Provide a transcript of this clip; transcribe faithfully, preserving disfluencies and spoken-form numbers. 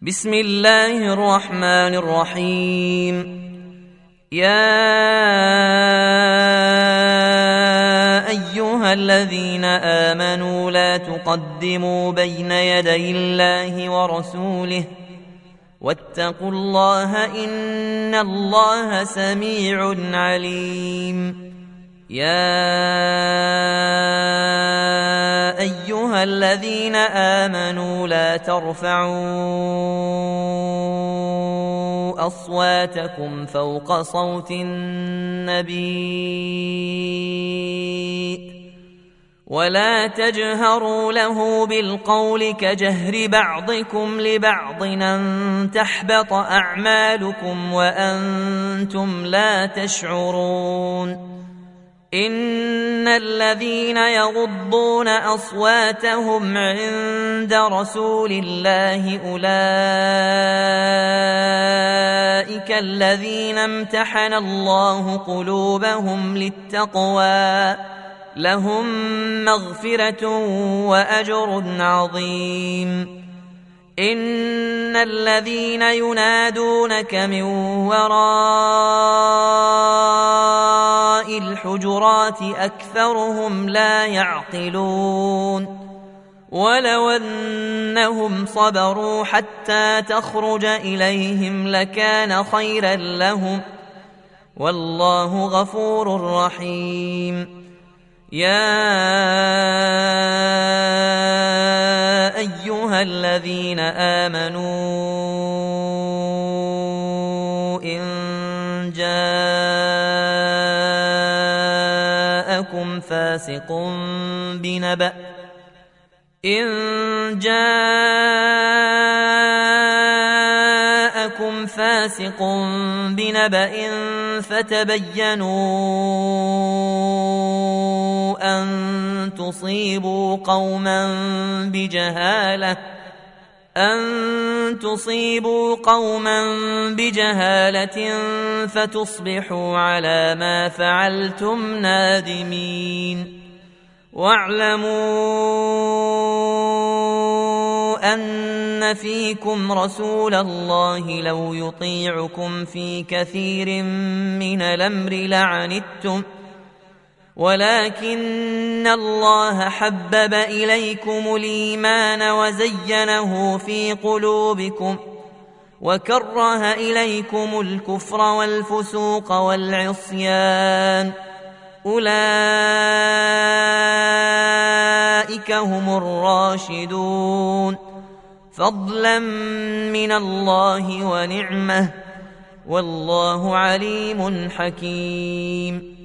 بسم الله الرحمن الرحيم. يا أيها الذين آمنوا لا تقدموا بين يدي الله ورسوله واتقوا الله إن الله سميع عليم. يا أيها الذين آمنوا لا ترفعوا أصواتكم فوق صوت النبي ولا تجهروا له بالقول كجهر بعضكم لبعض أن تحبط أعمالكم وأنتم لا تشعرون. إن الذين يغضون أصواتهم عند رسول الله أولئك الذين امتحن الله قلوبهم للتقوى لهم مغفرة وأجر عظيم. إن الذين ينادونك من وراء الحجرات أكثرهم لا يعقلون. ولو أنهم صبروا حتى تخرج إليهم لكان خيرا لهم والله غفور رحيم. يا أيها الذين آمنوا إن جاءكم فاسق بنبأ إن جاءكم فاسق بنبأ فتبينوا أن تصيبوا قوما بجهالة أن تصيبوا قوما بجهالة فتصبحوا على ما فعلتم نادمين. واعلموا أن فيكم رسول الله لو يطيعكم في كثير من الأمر لعنتم ولكن الله حبب إليكم الإيمان وزينه في قلوبكم وكره إليكم الكفر والفسوق والعصيان أولئك هم الراشدون فضلا من الله ونعمه والله عليم حكيم.